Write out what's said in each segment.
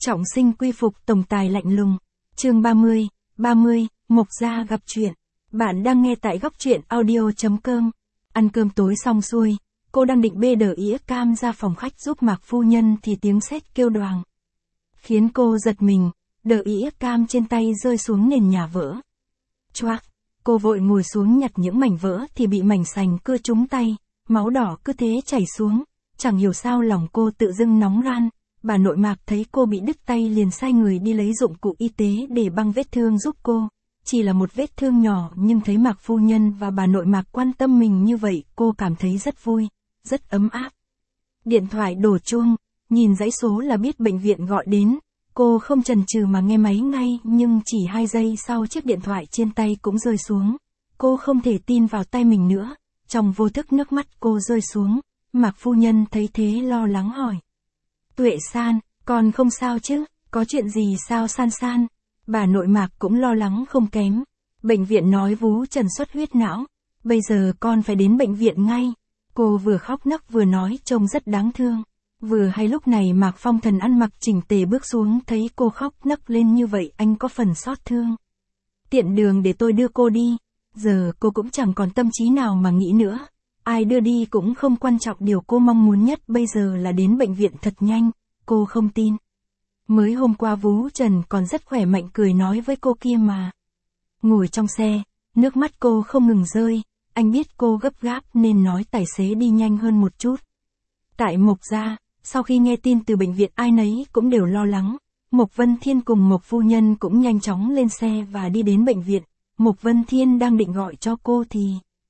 Trọng sinh quy phục tổng tài lạnh lùng. Chương 30, Mộc Gia gặp chuyện. Bạn đang nghe tại góc truyện audio.com. Ăn cơm tối xong xuôi, cô đang định bê đỡ ĩa cam ra phòng khách giúp Mạc phu nhân thì tiếng sét kêu đoàng. Khiến cô giật mình, đỡ ĩa cam trên tay rơi xuống nền nhà vỡ. Choác, cô vội ngồi xuống nhặt những mảnh vỡ thì bị mảnh sành cưa trúng tay, máu đỏ cứ thế chảy xuống. Chẳng hiểu sao lòng cô tự dưng nóng ran. Bà nội Mạc thấy cô bị đứt tay liền sai người đi lấy dụng cụ y tế để băng vết thương giúp cô. Chỉ là một vết thương nhỏ nhưng thấy Mạc phu nhân và bà nội Mạc quan tâm mình như vậy cô cảm thấy rất vui, rất ấm áp. Điện thoại đổ chuông, nhìn dãy số là biết bệnh viện gọi đến. Cô không chần chừ mà nghe máy ngay nhưng chỉ 2 giây sau chiếc điện thoại trên tay cũng rơi xuống. Cô không thể tin vào tay mình nữa, trong vô thức nước mắt cô rơi xuống. Mạc phu nhân thấy thế lo lắng hỏi. Tuệ San, con không sao chứ, có chuyện gì sao San San? Bà nội Mạc cũng lo lắng không kém. Bệnh viện nói vú Trần xuất huyết não, bây giờ con phải đến bệnh viện ngay. Cô vừa khóc nấc vừa nói trông rất đáng thương. Vừa hay lúc này Mạc Phong Thần ăn mặc chỉnh tề bước xuống thấy cô khóc nấc lên như vậy anh có phần xót thương. Tiện đường để tôi đưa cô đi, giờ cô cũng chẳng còn tâm trí nào mà nghĩ nữa. Ai đưa đi cũng không quan trọng, điều cô mong muốn nhất bây giờ là đến bệnh viện thật nhanh, cô không tin. Mới hôm qua vú Trần còn rất khỏe mạnh cười nói với cô kia mà. Ngồi trong xe, nước mắt cô không ngừng rơi, anh biết cô gấp gáp nên nói tài xế đi nhanh hơn một chút. Tại Mộc Gia, sau khi nghe tin từ bệnh viện ai nấy cũng đều lo lắng, Mộc Vân Thiên cùng Mộc phu nhân cũng nhanh chóng lên xe và đi đến bệnh viện. Mộc Vân Thiên đang định gọi cho cô thì...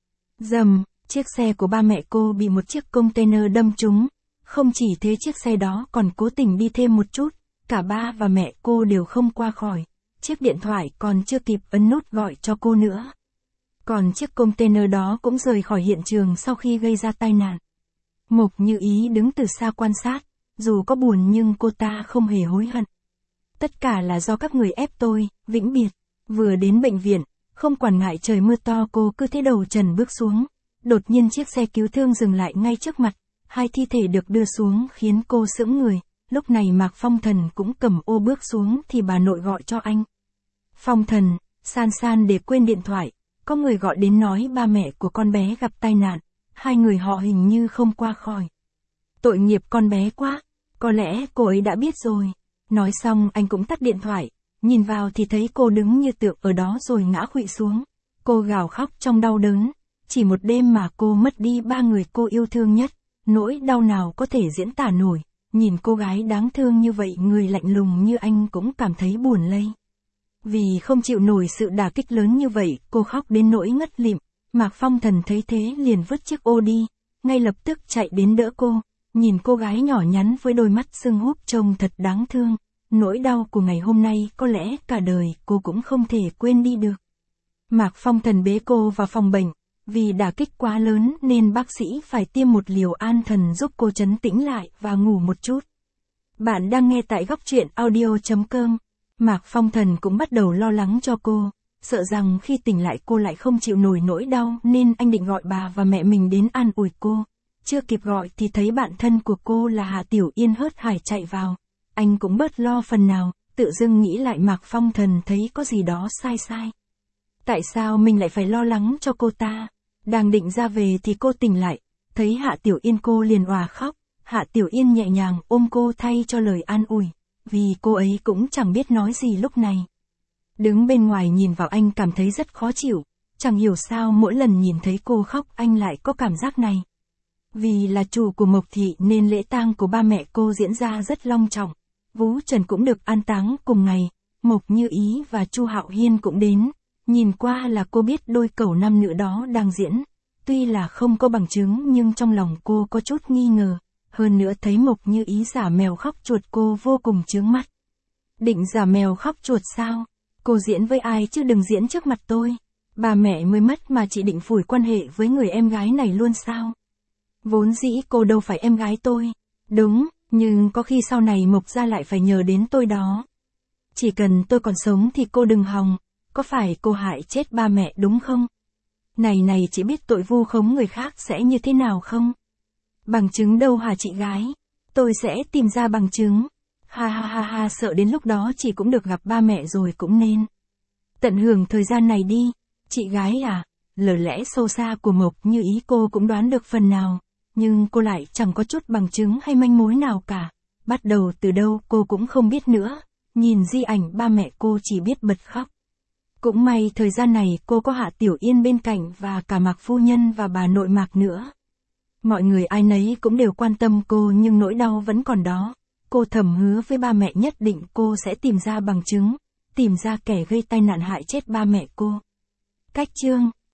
Rầm! Chiếc xe của ba mẹ cô bị một chiếc container đâm trúng. Không chỉ thế chiếc xe đó còn cố tình đi thêm một chút, cả ba và mẹ cô đều không qua khỏi. Chiếc điện thoại còn chưa kịp ấn nút gọi cho cô nữa. Còn chiếc container đó cũng rời khỏi hiện trường sau khi gây ra tai nạn. Mộc Như Ý đứng từ xa quan sát, dù có buồn nhưng cô ta không hề hối hận. Tất cả là do các người ép tôi, vĩnh biệt. Vừa đến bệnh viện, không quản ngại trời mưa to cô cứ thế đầu trần bước xuống. Đột nhiên chiếc xe cứu thương dừng lại ngay trước mặt, 2 thi thể được đưa xuống khiến cô sững người. Lúc này Mạc Phong Thần cũng cầm ô bước xuống thì bà nội gọi cho anh. Phong Thần, San San để quên điện thoại, có người gọi đến nói ba mẹ của con bé gặp tai nạn, 2 người họ hình như không qua khỏi. Tội nghiệp con bé quá, có lẽ cô ấy đã biết rồi. Nói xong anh cũng tắt điện thoại, nhìn vào thì thấy cô đứng như tượng ở đó rồi ngã khuỵu xuống. Cô gào khóc trong đau đớn. Chỉ một đêm mà cô mất đi 3 người cô yêu thương nhất, nỗi đau nào có thể diễn tả nổi. Nhìn cô gái đáng thương như vậy người lạnh lùng như anh cũng cảm thấy buồn lây. Vì không chịu nổi sự đả kích lớn như vậy, cô khóc đến nỗi ngất lịm. Mạc Phong Thần thấy thế liền vứt chiếc ô đi, ngay lập tức chạy đến đỡ cô. Nhìn cô gái nhỏ nhắn với đôi mắt sưng húp trông thật đáng thương. Nỗi đau của ngày hôm nay có lẽ cả đời cô cũng không thể quên đi được. Mạc Phong Thần bế cô vào phòng bệnh. Vì đả kích quá lớn nên bác sĩ phải tiêm một liều an thần giúp cô trấn tĩnh lại và ngủ một chút. Bạn đang nghe tại góc truyện audio.com. Mạc Phong Thần cũng bắt đầu lo lắng cho cô, sợ rằng khi tỉnh lại cô lại không chịu nổi nỗi đau nên anh định gọi bà và mẹ mình đến an ủi cô. Chưa kịp gọi thì thấy bạn thân của cô là Hạ Tiểu Yên hớt hải chạy vào. Anh cũng bớt lo phần nào, tự dưng nghĩ lại Mạc Phong Thần thấy có gì đó sai. Tại sao mình lại phải lo lắng cho cô ta? Đang định ra về thì cô tỉnh lại, thấy Hạ Tiểu Yên cô liền òa khóc. Hạ Tiểu Yên nhẹ nhàng ôm cô thay cho lời an ủi, vì cô ấy cũng chẳng biết nói gì lúc này. Đứng bên ngoài nhìn vào anh cảm thấy rất khó chịu, chẳng hiểu sao mỗi lần nhìn thấy cô khóc anh lại có cảm giác này. Vì là chủ của Mộc Thị nên lễ tang của ba mẹ cô diễn ra rất long trọng. Vú Trần cũng được an táng cùng ngày, Mộc Như Ý và Chu Hạo Hiên cũng đến. Nhìn qua là cô biết đôi cẩu nam nữ đó đang diễn. Tuy là không có bằng chứng nhưng trong lòng cô có chút nghi ngờ. Hơn nữa thấy Mộc Như Ý giả mèo khóc chuột cô vô cùng chướng mắt. Định giả mèo khóc chuột sao? Cô diễn với ai chứ đừng diễn trước mặt tôi. Bà mẹ mới mất mà chị định phủi quan hệ với người em gái này luôn sao? Vốn dĩ cô đâu phải em gái tôi. Đúng, nhưng có khi sau này Mộc Gia lại phải nhờ đến tôi đó. Chỉ cần tôi còn sống thì cô đừng hòng. Có phải cô hại chết ba mẹ đúng không? Này chị biết tội vu khống người khác sẽ như thế nào không? Bằng chứng đâu hả chị gái? Tôi sẽ tìm ra bằng chứng. Ha ha ha ha, sợ đến lúc đó chị cũng được gặp ba mẹ rồi cũng nên. Tận hưởng thời gian này đi, chị gái à. Lời lẽ sâu xa của Mộc Như Ý cô cũng đoán được phần nào, nhưng cô lại chẳng có chút bằng chứng hay manh mối nào cả. Bắt đầu từ đâu cô cũng không biết nữa, nhìn di ảnh ba mẹ cô chỉ biết bật khóc. Cũng may thời gian này cô có Hạ Tiểu Yên bên cạnh và cả Mạc phu nhân và bà nội Mạc nữa. Mọi người ai nấy cũng đều quan tâm cô nhưng nỗi đau vẫn còn đó. Cô thầm hứa với ba mẹ nhất định cô sẽ tìm ra bằng chứng, tìm ra kẻ gây tai nạn hại chết ba mẹ cô. Cách chương